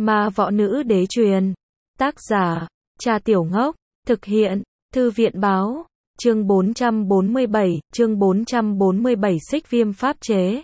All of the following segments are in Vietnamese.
Ma võ nữ đế truyền. Tác giả, Trà Tiểu Ngốc. Thực hiện, Thư viện báo. Chương 447, Xích Viêm pháp chế.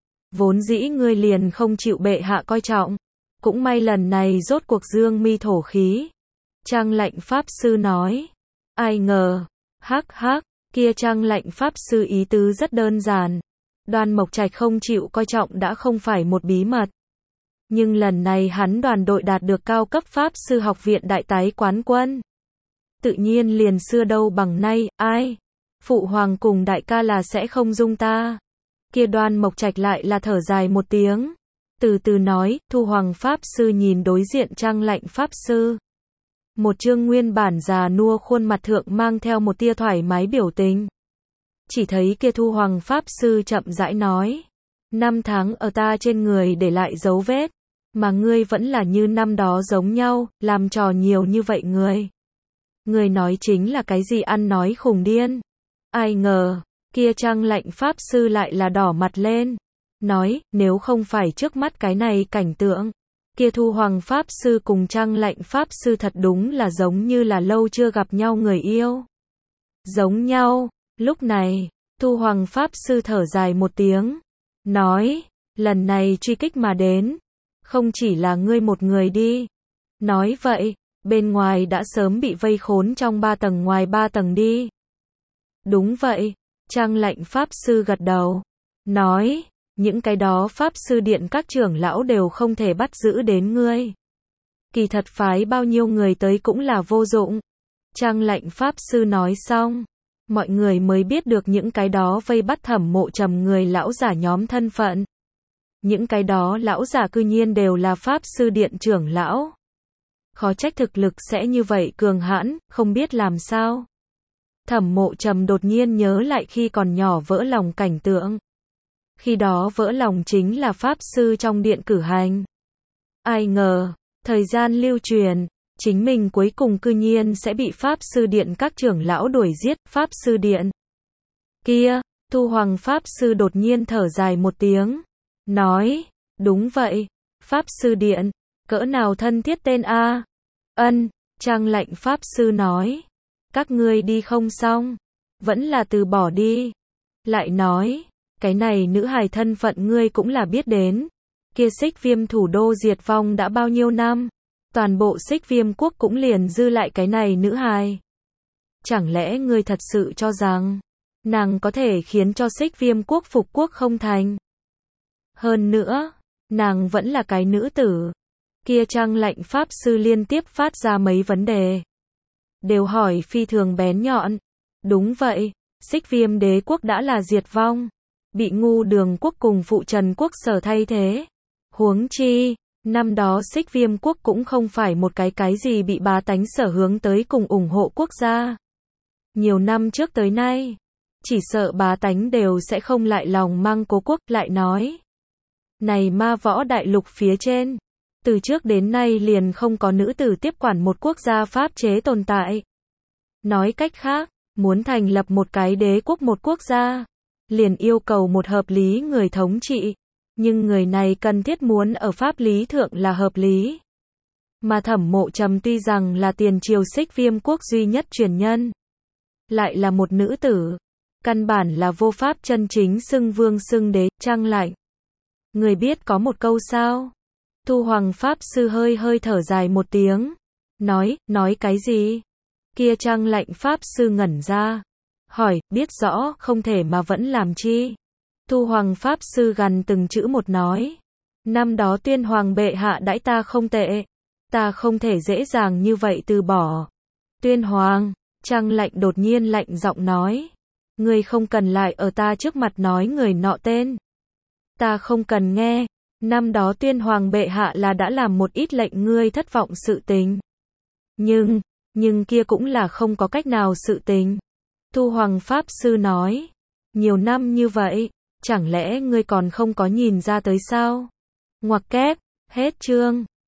Vốn dĩ ngươi liền không chịu bệ hạ coi trọng. Cũng may lần này rốt cuộc dương mi thổ khí. Trang lạnh pháp sư nói. Ai ngờ, hắc hắc, kia trang lạnh pháp sư ý tứ rất đơn giản. Đoan Mộc Trạch không chịu coi trọng đã không phải một bí mật. Nhưng lần này hắn đoàn đội đạt được cao cấp pháp sư học viện đại tái quán quân. Tự nhiên liền xưa đâu bằng nay, ai? Phụ hoàng cùng đại ca là sẽ không dung ta. Kia Đoan Mộc Trạch lại là thở dài một tiếng. Từ từ nói, Thu Hoàng pháp sư nhìn đối diện trang lạnh pháp sư. Một chương nguyên bản già nua khuôn mặt thượng mang theo một tia thoải mái biểu tình. Chỉ thấy kia Thu Hoàng pháp sư chậm rãi nói. 5 tháng ở ta trên người để lại dấu vết. Mà ngươi vẫn là như năm đó giống nhau, làm trò nhiều như vậy người. Người nói chính là cái gì ăn nói khùng điên. Ai ngờ, kia trang lạnh pháp sư lại là đỏ mặt lên. Nói, nếu không phải trước mắt cái này cảnh tượng. Kia Thu Hoàng pháp sư cùng trang lạnh pháp sư thật đúng là giống như là lâu chưa gặp nhau người yêu. Giống nhau, lúc này, Thu Hoàng pháp sư thở dài một tiếng. Nói, lần này truy kích mà đến. Không chỉ là ngươi một người đi. Nói vậy, bên ngoài đã sớm bị vây khốn trong 3 tầng ngoài 3 tầng đi. Đúng vậy, trang lạnh pháp sư gật đầu. Nói, những cái đó pháp sư điện các trưởng lão đều không thể bắt giữ đến ngươi. Kỳ thật phái bao nhiêu người tới cũng là vô dụng. Trang lạnh pháp sư nói xong. Mọi người mới biết được những cái đó vây bắt Thẩm Mộ Trầm người lão giả nhóm thân phận. Những cái đó lão giả cư nhiên đều là pháp sư điện trưởng lão. Khó trách thực lực sẽ như vậy cường hãn, không biết làm sao. Thẩm Mộ Trầm đột nhiên nhớ lại khi còn nhỏ vỡ lòng cảnh tượng. Khi đó vỡ lòng chính là pháp sư trong điện cử hành. Ai ngờ, thời gian lưu truyền, chính mình cuối cùng cư nhiên sẽ bị pháp sư điện các trưởng lão đuổi giết, pháp sư điện. Kia, Thu Hoàng pháp sư đột nhiên thở dài một tiếng. Nói, đúng vậy, pháp sư điện, cỡ nào thân thiết tên a? Ân, trang lạnh pháp sư nói. Các ngươi đi không xong, vẫn là từ bỏ đi. Lại nói, cái này nữ hài thân phận ngươi cũng là biết đến. Kia Xích Viêm thủ đô diệt vong đã bao nhiêu năm, toàn bộ Xích Viêm quốc cũng liền dư lại cái này nữ hài. Chẳng lẽ ngươi thật sự cho rằng, nàng có thể khiến cho Xích Viêm quốc phục quốc không thành? Hơn nữa, nàng vẫn là cái nữ tử. Kia trang lạnh pháp sư liên tiếp phát ra mấy vấn đề. Đều hỏi phi thường bén nhọn. Đúng vậy, Xích Viêm đế quốc đã là diệt vong. Bị Ngu Đường quốc cùng Phụ Trần quốc sở thay thế. Huống chi, năm đó Xích Viêm quốc cũng không phải một cái gì bị bá tánh sở hướng tới cùng ủng hộ quốc gia. Nhiều năm trước tới nay, chỉ sợ bá tánh đều sẽ không lại lòng mang cố quốc. Lại nói, này ma võ đại lục phía trên, từ trước đến nay liền không có nữ tử tiếp quản một quốc gia pháp chế tồn tại. Nói cách khác, muốn thành lập một cái đế quốc một quốc gia, liền yêu cầu một hợp lý người thống trị. Nhưng người này cần thiết muốn ở pháp lý thượng là hợp lý. Mà Thẩm Mộ Trầm tuy rằng là tiền triều Xích Viêm quốc duy nhất truyền nhân, lại là một nữ tử, căn bản là vô pháp chân chính xưng vương xưng đế. Trang lạnh, người biết có một câu sao? Thu Hoàng pháp sư hơi thở dài một tiếng. Nói cái gì? Kia trang lạnh pháp sư ngẩn ra. Hỏi, biết rõ, không thể mà vẫn làm chi? Thu Hoàng pháp sư gằn từng chữ một nói. Năm đó Tuyên Hoàng bệ hạ đãi ta không tệ. Ta không thể dễ dàng như vậy từ bỏ. Tuyên Hoàng, trang lạnh đột nhiên lạnh giọng nói. Ngươi không cần lại ở ta trước mặt nói người nọ tên. Ta không cần nghe. Năm đó Tuyên Hoàng bệ hạ là đã làm một ít lệnh ngươi thất vọng sự tình. Nhưng kia cũng là không có cách nào sự tình. Thu Hoàng pháp sư nói. Nhiều năm như vậy, chẳng lẽ ngươi còn không có nhìn ra tới sao? Ngoặc kép, hết chương.